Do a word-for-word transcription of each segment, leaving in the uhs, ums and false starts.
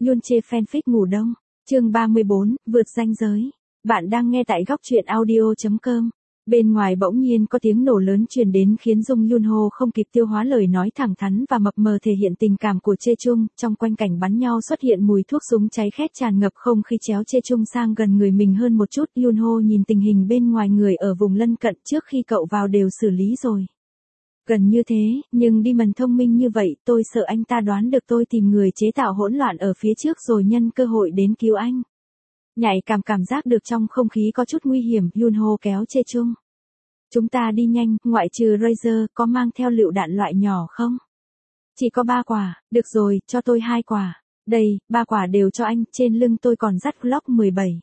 Yoon chê fanfic ngủ đông. Chương ba mươi bốn, vượt ranh giới. Bạn đang nghe tại góc truyện audio chấm com. Bên ngoài bỗng nhiên có tiếng nổ lớn truyền đến khiến Jung Yoon Ho không kịp tiêu hóa lời nói thẳng thắn và mập mờ thể hiện tình cảm của Chae Chung. Trong quanh cảnh bắn nhau xuất hiện mùi thuốc súng cháy khét tràn ngập không khí chéo Chae Chung sang gần người mình hơn một chút. Yoon Ho nhìn tình hình bên ngoài người ở vùng lân cận trước khi cậu vào đều xử lý rồi. Gần như thế, nhưng Demon thông minh như vậy, tôi sợ anh ta đoán được tôi tìm người chế tạo hỗn loạn ở phía trước rồi nhân cơ hội đến cứu anh. Nhạy cảm cảm giác được trong không khí có chút nguy hiểm, Yoon Ho kéo Chae Chung. Chúng ta đi nhanh, ngoại trừ Razer, có mang theo lựu đạn loại nhỏ không? Chỉ có ba quả, được rồi, cho tôi hai quả. Đây, ba quả đều cho anh, trên lưng tôi còn dắt Glock mười bảy.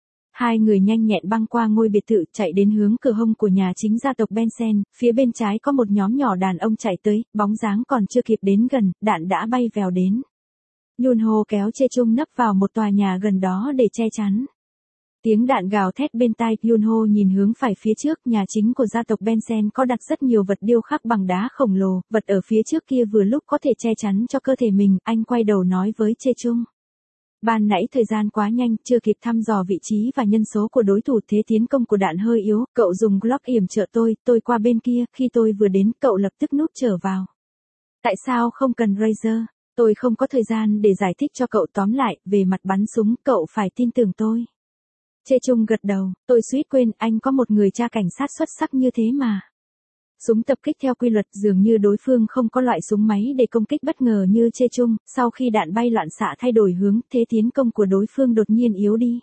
Hai người nhanh nhẹn băng qua ngôi biệt thự chạy đến hướng cửa hông của nhà chính gia tộc Benson, phía bên trái có một nhóm nhỏ đàn ông chạy tới, bóng dáng còn chưa kịp đến gần, đạn đã bay vèo đến. Yoon Ho kéo Chae Chung nấp vào một tòa nhà gần đó để che chắn. Tiếng đạn gào thét bên tai, Yoon Ho nhìn hướng phải phía trước, nhà chính của gia tộc Benson có đặt rất nhiều vật điêu khắc bằng đá khổng lồ, vật ở phía trước kia vừa lúc có thể che chắn cho cơ thể mình, anh quay đầu nói với Chae Chung. Ban nãy thời gian quá nhanh, chưa kịp thăm dò vị trí và nhân số của đối thủ, thế tiến công của đạn hơi yếu, cậu dùng Glock yểm trợ tôi, tôi qua bên kia, khi tôi vừa đến, cậu lập tức núp trở vào. Tại sao không cần Razer? Tôi không có thời gian để giải thích cho cậu, tóm lại, về mặt bắn súng, cậu phải tin tưởng tôi. Chae Chung gật đầu, tôi suýt quên, anh có một người cha cảnh sát xuất sắc như thế mà. Súng tập kích theo quy luật, dường như đối phương không có loại súng máy để công kích bất ngờ như Chae Chung, sau khi đạn bay loạn xạ thay đổi hướng, thế tiến công của đối phương đột nhiên yếu đi.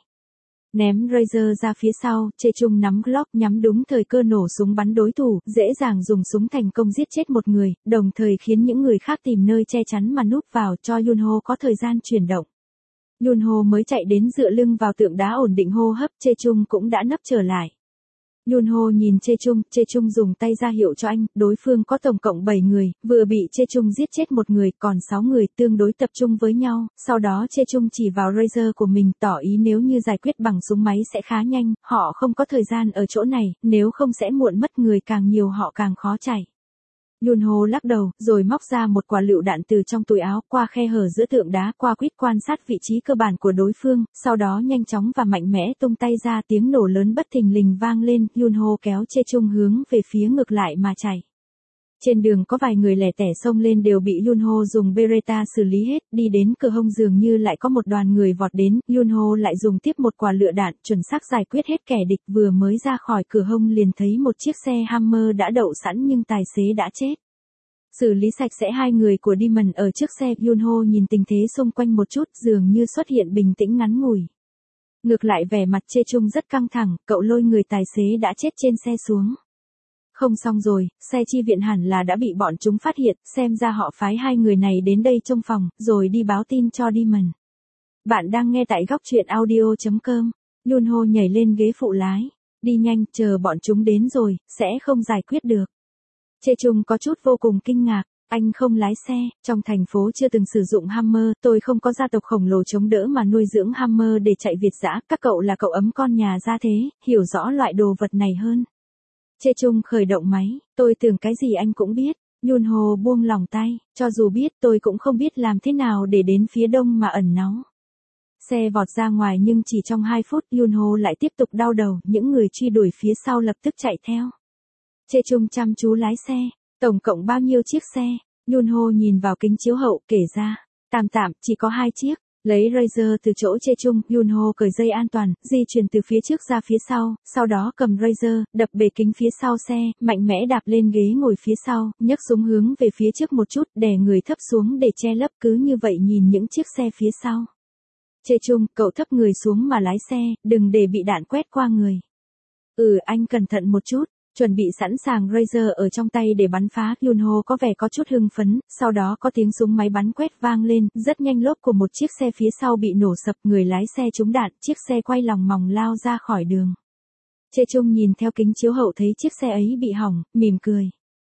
Ném Razer ra phía sau, Chae Chung nắm Glock nhắm đúng thời cơ nổ súng bắn đối thủ, dễ dàng dùng súng thành công giết chết một người, đồng thời khiến những người khác tìm nơi che chắn mà núp vào cho Yoon Ho có thời gian chuyển động. Yoon Ho mới chạy đến dựa lưng vào tượng đá ổn định hô hấp, Chae Chung cũng đã nấp trở lại. Yoon Ho nhìn Chae Chung, Chae Chung dùng tay ra hiệu cho anh, đối phương có tổng cộng bảy người, vừa bị Chae Chung giết chết một người, còn sáu người tương đối tập trung với nhau, sau đó Chae Chung chỉ vào Razer của mình tỏ ý nếu như giải quyết bằng súng máy sẽ khá nhanh, họ không có thời gian ở chỗ này, nếu không sẽ muộn mất, người càng nhiều họ càng khó chạy. Yoon Ho lắc đầu, rồi móc ra một quả lựu đạn từ trong túi áo, qua khe hở giữa tượng đá, qua quýt quan sát vị trí cơ bản của đối phương, sau đó nhanh chóng và mạnh mẽ tung tay ra, tiếng nổ lớn bất thình lình vang lên, Yoon Ho kéo Chae Chung hướng về phía ngược lại mà chạy. Trên đường có vài người lẻ tẻ xông lên đều bị Yoon Ho dùng Beretta xử lý hết, đi đến cửa hông dường như lại có một đoàn người vọt đến, Yoon Ho lại dùng tiếp một quả lựu đạn, chuẩn xác giải quyết hết kẻ địch, vừa mới ra khỏi cửa hông liền thấy một chiếc xe Hammer đã đậu sẵn nhưng tài xế đã chết. Xử lý sạch sẽ hai người của Demon ở trước xe, Yoon Ho nhìn tình thế xung quanh một chút, dường như xuất hiện bình tĩnh ngắn ngủi. Ngược lại vẻ mặt Chae Chung rất căng thẳng, cậu lôi người tài xế đã chết trên xe xuống. Không xong rồi, xe chi viện hẳn là đã bị bọn chúng phát hiện, xem ra họ phái hai người này đến đây trong phòng, rồi đi báo tin cho Demon. Bạn đang nghe tại góc truyện audio chấm com. Yoon Ho nhảy lên ghế phụ lái. Đi nhanh, chờ bọn chúng đến rồi, sẽ không giải quyết được. Chae Chung có chút vô cùng kinh ngạc, anh không lái xe, trong thành phố chưa từng sử dụng Hammer, tôi không có gia tộc khổng lồ chống đỡ mà nuôi dưỡng Hammer để chạy Việt dã, các cậu là cậu ấm con nhà gia thế, hiểu rõ loại đồ vật này hơn. Chae Chung khởi động máy, tôi tưởng cái gì anh cũng biết. Yoon Ho buông lỏng tay, cho dù biết tôi cũng không biết làm thế nào để đến phía đông mà ẩn náu. Xe vọt ra ngoài nhưng chỉ trong hai phút Yoon Ho lại tiếp tục đau đầu, những người truy đuổi phía sau lập tức chạy theo. Chae Chung chăm chú lái xe, tổng cộng bao nhiêu chiếc xe? Yoon Ho nhìn vào kính chiếu hậu, kể ra, tạm tạm, chỉ có hai chiếc. Lấy Razer từ chỗ Chae Chung, Yoon Ho cởi dây an toàn, di chuyển từ phía trước ra phía sau, sau đó cầm Razer, đập bề kính phía sau xe, mạnh mẽ đạp lên ghế ngồi phía sau, nhấc súng hướng về phía trước một chút, đè người thấp xuống để che lấp, cứ như vậy nhìn những chiếc xe phía sau. Chae Chung, cậu thấp người xuống mà lái xe, đừng để bị đạn quét qua người. Ừ, anh cẩn thận một chút. Chuẩn bị sẵn sàng Razer ở trong tay để bắn phá, Yoon Ho có vẻ có chút hưng phấn, sau đó có tiếng súng máy bắn quét vang lên, rất nhanh lốp của một chiếc xe phía sau bị nổ sập, người lái xe trúng đạn, chiếc xe quay lòng mòng lao ra khỏi đường. Chae Chung nhìn theo kính chiếu hậu thấy chiếc xe ấy bị hỏng, mỉm cười.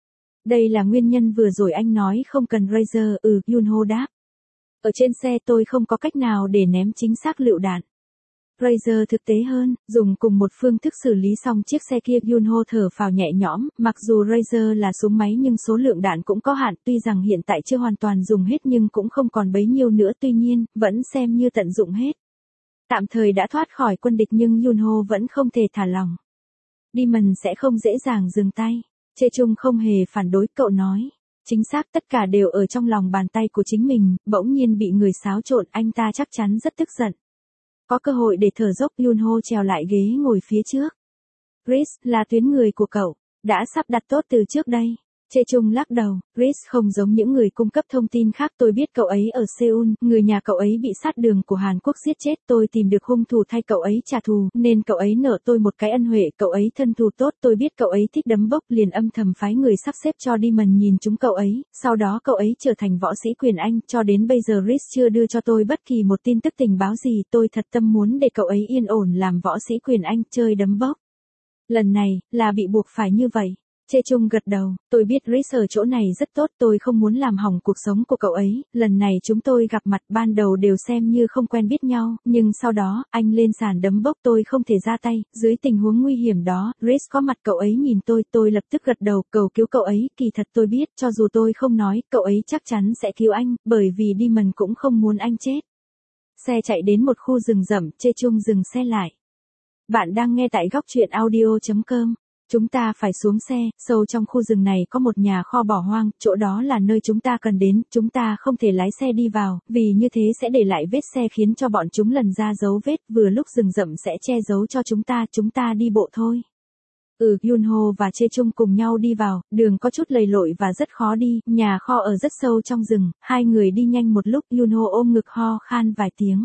Đây là nguyên nhân vừa rồi anh nói không cần Razer, ừ, Yoon Ho đáp. Ở trên xe tôi không có cách nào để ném chính xác lựu đạn. Razer thực tế hơn, dùng cùng một phương thức xử lý xong chiếc xe kia, Yunho thở phào nhẹ nhõm, mặc dù Razer là súng máy nhưng số lượng đạn cũng có hạn, tuy rằng hiện tại chưa hoàn toàn dùng hết nhưng cũng không còn bấy nhiêu nữa, tuy nhiên, vẫn xem như tận dụng hết. Tạm thời đã thoát khỏi quân địch nhưng Yunho vẫn không thể thả lỏng. Demon sẽ không dễ dàng dừng tay. Chê Chung không hề phản đối, cậu nói. Chính xác, tất cả đều ở trong lòng bàn tay của chính mình, bỗng nhiên bị người xáo trộn, anh ta chắc chắn rất tức giận. Có cơ hội để thở dốc, Yunho trèo lại ghế ngồi phía trước. Chris, là tuyến người của cậu, đã sắp đặt tốt từ trước đây. Chê Chung lắc đầu, Chris không giống những người cung cấp thông tin khác, tôi biết cậu ấy ở Seoul, người nhà cậu ấy bị sát đường của Hàn Quốc giết chết, tôi tìm được hung thủ thay cậu ấy trả thù, nên cậu ấy nợ tôi một cái ân huệ, cậu ấy thân thù tốt, tôi biết cậu ấy thích đấm bốc, liền âm thầm phái người sắp xếp cho Demon nhìn chúng cậu ấy, sau đó cậu ấy trở thành võ sĩ quyền Anh, cho đến bây giờ Chris chưa đưa cho tôi bất kỳ một tin tức tình báo gì, tôi thật tâm muốn để cậu ấy yên ổn làm võ sĩ quyền Anh, chơi đấm bốc. Lần này, là bị buộc phải như vậy. Chê Chung gật đầu, tôi biết Chris ở chỗ này rất tốt, tôi không muốn làm hỏng cuộc sống của cậu ấy, lần này chúng tôi gặp mặt ban đầu đều xem như không quen biết nhau, nhưng sau đó, anh lên sàn đấm bốc tôi không thể ra tay, dưới tình huống nguy hiểm đó, Chris có mặt cậu ấy nhìn tôi, tôi lập tức gật đầu, cầu cứu cậu ấy, kỳ thật tôi biết, cho dù tôi không nói, cậu ấy chắc chắn sẽ cứu anh, bởi vì Demon cũng không muốn anh chết. Xe chạy đến một khu rừng rậm, Chê Chung dừng xe lại. Bạn đang nghe tại góc truyện audio chấm com. Chúng ta phải xuống xe, sâu trong khu rừng này có một nhà kho bỏ hoang, chỗ đó là nơi chúng ta cần đến, chúng ta không thể lái xe đi vào, vì như thế sẽ để lại vết xe khiến cho bọn chúng lần ra dấu vết, vừa lúc rừng rậm sẽ che giấu cho chúng ta, chúng ta đi bộ thôi. Ừ, Yunho và Chê Chung cùng nhau đi vào, đường có chút lầy lội và rất khó đi, nhà kho ở rất sâu trong rừng, hai người đi nhanh một lúc, Yunho ôm ngực ho khan vài tiếng.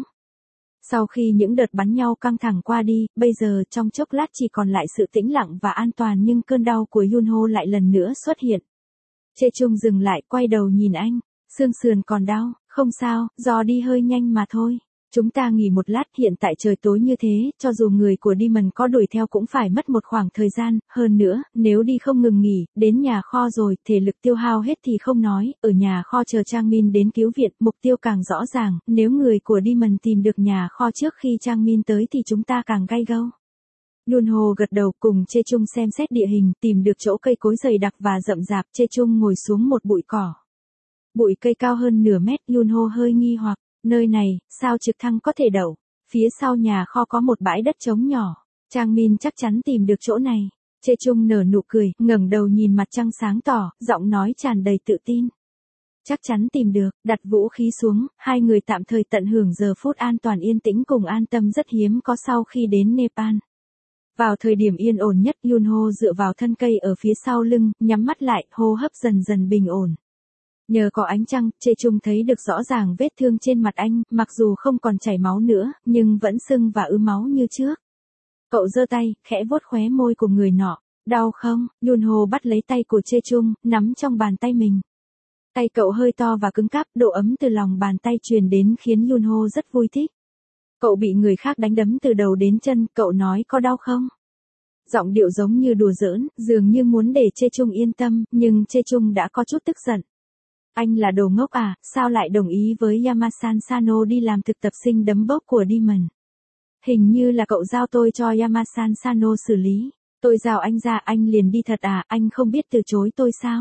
Sau khi những đợt bắn nhau căng thẳng qua đi, bây giờ trong chốc lát chỉ còn lại sự tĩnh lặng và an toàn nhưng cơn đau của Yunho lại lần nữa xuất hiện. Chê Chung dừng lại, quay đầu nhìn anh, xương sườn còn đau, không sao, do đi hơi nhanh mà thôi. Chúng ta nghỉ một lát, hiện tại trời tối như thế, cho dù người của Demon có đuổi theo cũng phải mất một khoảng thời gian, hơn nữa, nếu đi không ngừng nghỉ, đến nhà kho rồi, thể lực tiêu hao hết thì không nói, ở nhà kho chờ Trang Min đến cứu viện, mục tiêu càng rõ ràng, nếu người của Demon tìm được nhà kho trước khi Trang Min tới thì chúng ta càng gay go. Yunho gật đầu, cùng Chê Chung xem xét địa hình, tìm được chỗ cây cối dày đặc và rậm rạp, Chê Chung ngồi xuống một bụi cỏ. Bụi cây cao hơn nửa mét, Yunho hơi nghi hoặc. Nơi này, sao trực thăng có thể đậu? Phía sau nhà kho có một bãi đất trống nhỏ. Trang Min chắc chắn tìm được chỗ này. Chê Chung nở nụ cười, ngẩng đầu nhìn mặt trăng sáng tỏ, giọng nói tràn đầy tự tin. Chắc chắn tìm được, đặt vũ khí xuống, hai người tạm thời tận hưởng giờ phút an toàn yên tĩnh cùng an tâm rất hiếm có sau khi đến Nepal. Vào thời điểm yên ổn nhất, Yunho dựa vào thân cây ở phía sau lưng, nhắm mắt lại, hô hấp dần dần bình ổn. Nhờ có ánh trăng, Chê Chung thấy được rõ ràng vết thương trên mặt anh, mặc dù không còn chảy máu nữa, nhưng vẫn sưng và ứ máu như trước. Cậu giơ tay, khẽ vuốt khóe môi của người nọ. Đau không? Yunho bắt lấy tay của Chê Chung, nắm trong bàn tay mình. Tay cậu hơi to và cứng cáp, độ ấm từ lòng bàn tay truyền đến khiến Yunho rất vui thích. Cậu bị người khác đánh đấm từ đầu đến chân, cậu nói có đau không? Giọng điệu giống như đùa giỡn, dường như muốn để Chê Chung yên tâm, nhưng Chê Chung đã có chút tức giận. Anh là đồ ngốc à, sao lại đồng ý với Yamasan Sano đi làm thực tập sinh đấm bốc của Demon? Hình như là cậu giao tôi cho Yamasan Sano xử lý. Tôi giao anh ra, anh liền đi thật à, anh không biết từ chối tôi sao?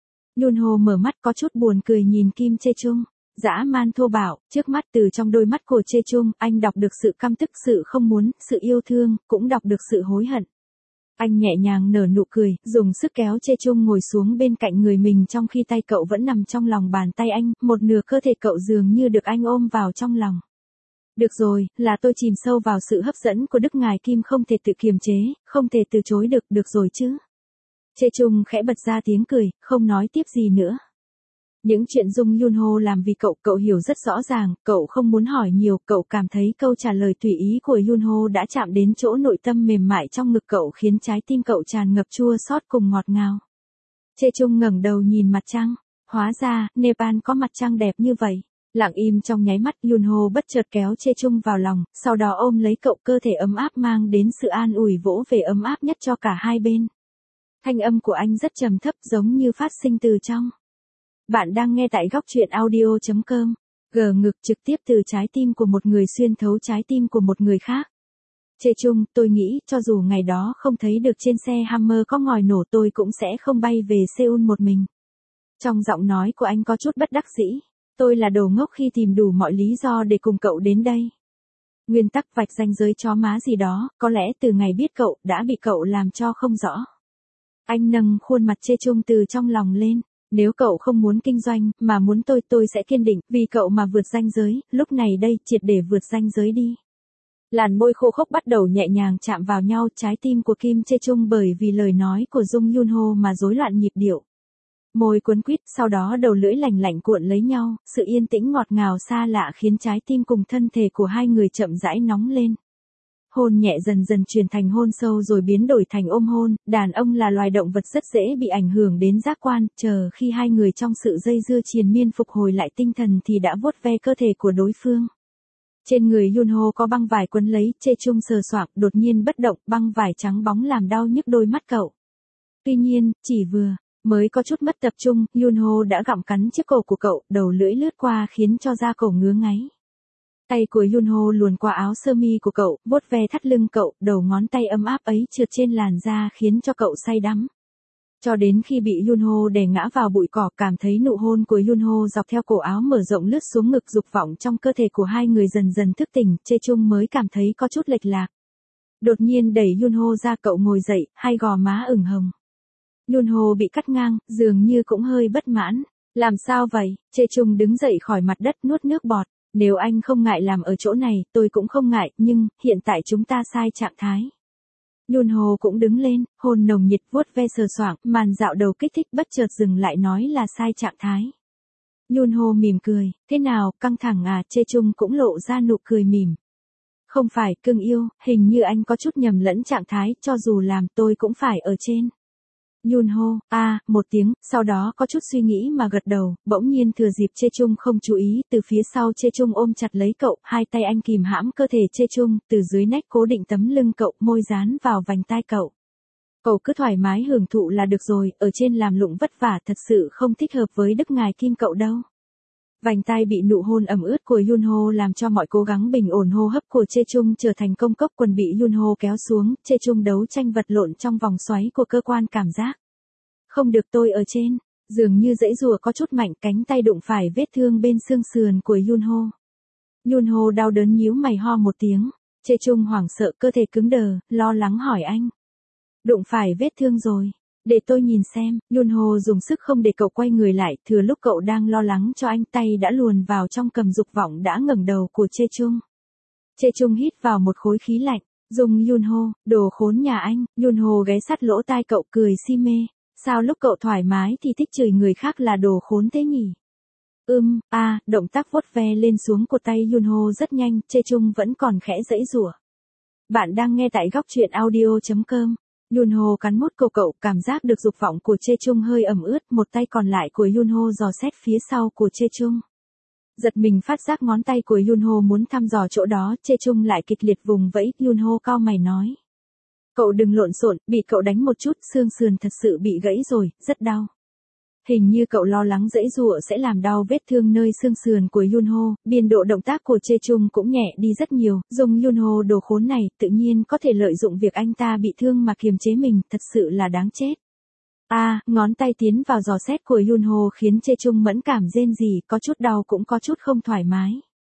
Yunho mở mắt có chút buồn cười nhìn Kim Chê Chung. Dã man thô bạo, trước mắt từ trong đôi mắt của Chê Chung, anh đọc được sự căm tức, sự không muốn, sự yêu thương, cũng đọc được sự hối hận. Anh nhẹ nhàng nở nụ cười, dùng sức kéo Chê Chung ngồi xuống bên cạnh người mình trong khi tay cậu vẫn nằm trong lòng bàn tay anh, một nửa cơ thể cậu dường như được anh ôm vào trong lòng. Được rồi, là tôi chìm sâu vào sự hấp dẫn của Đức Ngài Kim không thể tự kiềm chế, không thể từ chối được, được rồi chứ. Chê Chung khẽ bật ra tiếng cười, không nói tiếp gì nữa. Những chuyện Dung Yunho làm vì cậu, cậu hiểu rất rõ ràng, cậu không muốn hỏi nhiều, cậu cảm thấy câu trả lời tùy ý của Yunho đã chạm đến chỗ nội tâm mềm mại trong ngực cậu khiến trái tim cậu tràn ngập chua xót cùng ngọt ngào. Chê Chung ngẩng đầu nhìn mặt trăng, hóa ra, Nepal có mặt trăng đẹp như vậy. Lặng im trong nháy mắt, Yunho bất chợt kéo Chê Chung vào lòng, sau đó ôm lấy cậu, cơ thể ấm áp mang đến sự an ủi vỗ về ấm áp nhất cho cả hai bên. Thanh âm của anh rất trầm thấp giống như phát sinh từ trong. Bạn đang nghe tại góc truyện audio chấm com. Gờ ngực trực tiếp từ trái tim của một người xuyên thấu trái tim của một người khác. Chê Chung, tôi nghĩ, cho dù ngày đó không thấy được trên xe Hammer có ngòi nổ tôi cũng sẽ không bay về Seoul một mình. Trong giọng nói của anh có chút bất đắc dĩ. Tôi là đồ ngốc khi tìm đủ mọi lý do để cùng cậu đến đây. Nguyên tắc vạch ranh giới chó má gì đó, có lẽ từ ngày biết cậu, đã bị cậu làm cho không rõ. Anh nâng khuôn mặt Chê Chung từ trong lòng lên. Nếu cậu không muốn kinh doanh, mà muốn tôi, tôi sẽ kiên định, vì cậu mà vượt ranh giới, lúc này đây, triệt để vượt ranh giới đi. Làn môi khô khốc bắt đầu nhẹ nhàng chạm vào nhau, trái tim của Kim Chê Chung bởi vì lời nói của Jung Yun Ho mà rối loạn nhịp điệu. Môi cuốn quýt, sau đó đầu lưỡi lành lạnh cuộn lấy nhau, sự yên tĩnh ngọt ngào xa lạ khiến trái tim cùng thân thể của hai người chậm rãi nóng lên. Hôn nhẹ dần dần chuyển thành hôn sâu rồi biến đổi thành ôm hôn, đàn ông là loài động vật rất dễ bị ảnh hưởng đến giác quan, chờ khi hai người trong sự dây dưa triền miên phục hồi lại tinh thần thì đã vuốt ve cơ thể của đối phương. Trên người Yun Ho có băng vải quấn lấy, Chê Chung sờ soạng, đột nhiên bất động, băng vải trắng bóng làm đau nhức đôi mắt cậu. Tuy nhiên, chỉ vừa mới có chút mất tập trung, Yun Ho đã gặm cắn chiếc cổ của cậu, đầu lưỡi lướt qua khiến cho da cổ ngứa ngáy. Tay của Yun Ho luồn qua áo sơ mi của cậu, vuốt ve thắt lưng cậu, đầu ngón tay ấm áp ấy trượt trên làn da khiến cho cậu say đắm. Cho đến khi bị Yun Ho đè ngã vào bụi cỏ, cảm thấy nụ hôn của Yun Ho dọc theo cổ áo mở rộng lướt xuống ngực, dục vọng trong cơ thể của hai người dần dần thức tỉnh, Chê Chung mới cảm thấy có chút lệch lạc. Đột nhiên đẩy Yun Ho ra, cậu ngồi dậy, hai gò má ửng hồng. Yun Ho bị cắt ngang, dường như cũng hơi bất mãn. Làm sao vậy? Chê Chung đứng dậy khỏi mặt đất nuốt nước bọt. Nếu anh không ngại làm ở chỗ này, tôi cũng không ngại, nhưng, hiện tại chúng ta sai trạng thái. Yun Ho cũng đứng lên, hôn nồng nhiệt vuốt ve sờ soạng, màn dạo đầu kích thích bất chợt dừng lại nói là sai trạng thái. Yun Ho mỉm cười, thế nào, căng thẳng à? Chê Chung cũng lộ ra nụ cười mỉm. Không phải, cưng yêu, hình như anh có chút nhầm lẫn trạng thái, cho dù làm tôi cũng phải ở trên. Yun Ho, a, à, một tiếng, sau đó có chút suy nghĩ mà gật đầu, bỗng nhiên thừa dịp Chê Chung không chú ý, từ phía sau Chê Chung ôm chặt lấy cậu, hai tay anh kìm hãm cơ thể Chê Chung, từ dưới nách cố định tấm lưng cậu, môi dán vào vành tai cậu. Cậu cứ thoải mái hưởng thụ là được rồi, ở trên làm lụng vất vả thật sự không thích hợp với đức ngài Kim cậu đâu. Vành tai bị nụ hôn ẩm ướt của Yun Ho làm cho mọi cố gắng bình ổn hô hấp của Chê Chung trở thành công cốc, quần bị Yun Ho kéo xuống, Chê Chung đấu tranh vật lộn trong vòng xoáy của cơ quan cảm giác. Không được, tôi ở trên, dường như dãy rùa có chút mạnh, cánh tay đụng phải vết thương bên xương sườn của Yun Ho. Yun Ho đau đớn nhíu mày ho một tiếng, Chê Chung hoảng sợ, cơ thể cứng đờ, lo lắng hỏi anh. Đụng phải vết thương rồi. Để tôi nhìn xem, Yun Ho dùng sức không để cậu quay người lại, thừa lúc cậu đang lo lắng cho anh, tay đã luồn vào trong cầm dục vọng đã ngẩng đầu của Chê Chung. Chê Chung hít vào một khối khí lạnh, dùng Yun Ho, đồ khốn nhà anh. Yun Ho ghé sát lỗ tai cậu cười si mê, sao lúc cậu thoải mái thì thích chửi người khác là đồ khốn thế nhỉ? Ưm, a, à, động tác vuốt ve lên xuống của tay Yun Ho rất nhanh, Chê Chung vẫn còn khẽ giãy giụa. Bạn đang nghe tại góc truyện audio chấm com. Yun Ho cắn mút cổ cậu, cảm giác được dục vọng của Chê Chung hơi ẩm ướt, một tay còn lại của Yun Ho dò xét phía sau của Chê Chung. Giật mình phát giác ngón tay của Yun Ho muốn thăm dò chỗ đó, Chê Chung lại kịch liệt vùng vẫy, Yun Ho cau mày nói. Cậu đừng lộn xộn, bị cậu đánh một chút, xương sườn thật sự bị gãy rồi, rất đau. Hình như cậu lo lắng giãy giụa sẽ làm đau vết thương nơi xương sườn của Yun Ho, biên độ động tác của Chê Chung cũng nhẹ đi rất nhiều, dùng Yun Ho đồ khốn này, tự nhiên có thể lợi dụng việc anh ta bị thương mà kiềm chế mình, thật sự là đáng chết. A, à, ngón tay tiến vào dò xét của Yun Ho khiến Chê Chung mẫn cảm rên rỉ, có chút đau cũng có chút không thoải mái.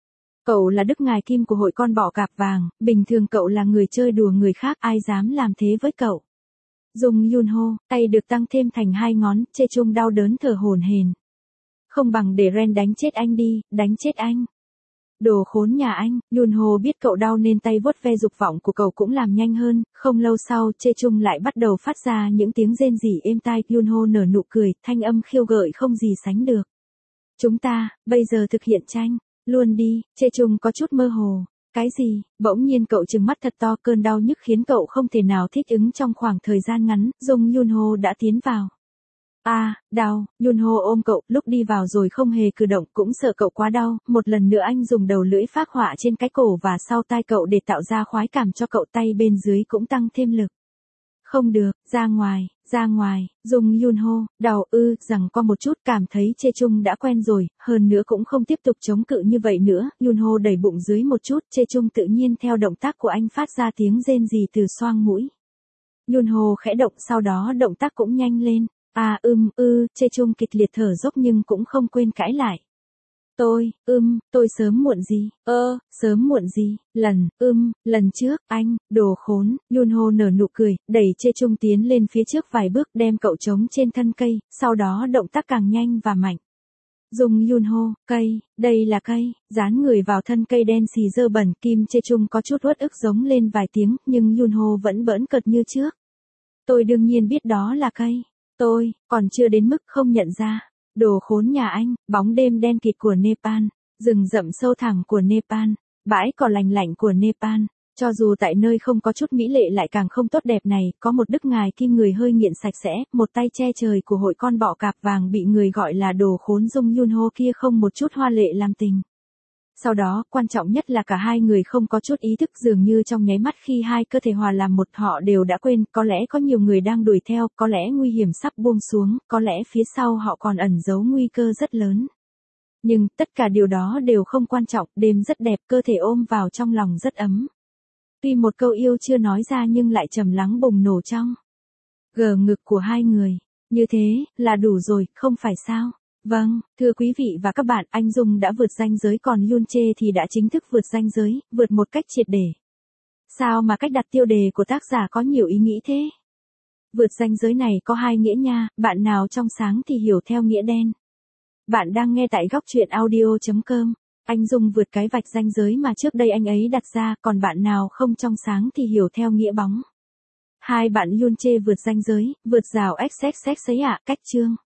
Cậu là đức ngài Kim của hội con bọ cạp vàng, bình thường cậu là người chơi đùa người khác, ai dám làm thế với cậu. Dùng Yun Ho, tay được tăng thêm thành hai ngón, Chê Chung đau đớn thở hổn hển. Không bằng để Ren đánh chết anh đi, đánh chết anh. Đồ khốn nhà anh, Yun Ho biết cậu đau nên tay vuốt ve dục vọng của cậu cũng làm nhanh hơn, không lâu sau Chê Chung lại bắt đầu phát ra những tiếng rên rỉ êm tai, Yun Ho nở nụ cười, thanh âm khiêu gợi không gì sánh được. Chúng ta, bây giờ thực hiện tranh, luôn đi, Chê Chung có chút mơ hồ. Cái gì? Bỗng nhiên cậu trừng mắt thật to, cơn đau nhức khiến cậu không thể nào thích ứng trong khoảng thời gian ngắn, Dung Yun Ho đã tiến vào. A, à, đau, Yun Ho ôm cậu, lúc đi vào rồi không hề cử động, cũng sợ cậu quá đau, một lần nữa anh dùng đầu lưỡi phác họa trên cái cổ và sau tai cậu để tạo ra khoái cảm cho cậu, tay bên dưới cũng tăng thêm lực. Không được, ra ngoài, ra ngoài, Dung Yunho, đau ư, rằng co một chút cảm thấy Chê Chung đã quen rồi, hơn nữa cũng không tiếp tục chống cự như vậy nữa, Yunho đẩy bụng dưới một chút, Chê Chung tự nhiên theo động tác của anh phát ra tiếng rên rỉ từ xoang mũi. Yunho khẽ động sau đó động tác cũng nhanh lên, à ưm ư, Chê Chung kịch liệt thở dốc nhưng cũng không quên cãi lại. Tôi, ưm, tôi sớm muộn gì, ơ, sớm muộn gì, lần, ưm, lần trước, anh, đồ khốn, Yunho nở nụ cười, đẩy Chê Chung tiến lên phía trước vài bước đem cậu trống trên thân cây, sau đó động tác càng nhanh và mạnh. Dung Yunho, cây, đây là cây, dán người vào thân cây đen xì dơ bẩn, Kim Chê Chung có chút uất ức giống lên vài tiếng, nhưng Yunho vẫn bỡn cợt như trước. Tôi đương nhiên biết đó là cây, tôi, còn chưa đến mức không nhận ra. Đồ khốn nhà anh, bóng đêm đen kịt của Nepal, rừng rậm sâu thẳm của Nepal, bãi cỏ lành lạnh của Nepal, cho dù tại nơi không có chút mỹ lệ lại càng không tốt đẹp này, có một đức ngài kim người hơi nghiện sạch sẽ, một tay che trời của hội con bọ cạp vàng bị người gọi là đồ khốn Dung Yunho kia không một chút hoa lệ làm tình. Sau đó, quan trọng nhất là cả hai người không có chút ý thức dường như trong nháy mắt khi hai cơ thể hòa làm một họ đều đã quên, có lẽ có nhiều người đang đuổi theo, có lẽ nguy hiểm sắp buông xuống, có lẽ phía sau họ còn ẩn giấu nguy cơ rất lớn. Nhưng, tất cả điều đó đều không quan trọng, đêm rất đẹp, cơ thể ôm vào trong lòng rất ấm. Tuy một câu yêu chưa nói ra nhưng lại trầm lắng bùng nổ trong gờ ngực của hai người. Như thế, là đủ rồi, không phải sao? Vâng, thưa quý vị và các bạn, anh Dung đã vượt ranh giới còn Yun Chê thì đã chính thức vượt ranh giới, vượt một cách triệt để. Sao mà cách đặt tiêu đề của tác giả có nhiều ý nghĩ thế? Vượt ranh giới này có hai nghĩa nha, bạn nào trong sáng thì hiểu theo nghĩa đen. Bạn đang nghe tại góc truyện audio chấm com. Anh Dung vượt cái vạch ranh giới mà trước đây anh ấy đặt ra, còn bạn nào không trong sáng thì hiểu theo nghĩa bóng. Hai bạn Yun Chê vượt ranh giới, vượt rào xxx ấy ạ, cách chương.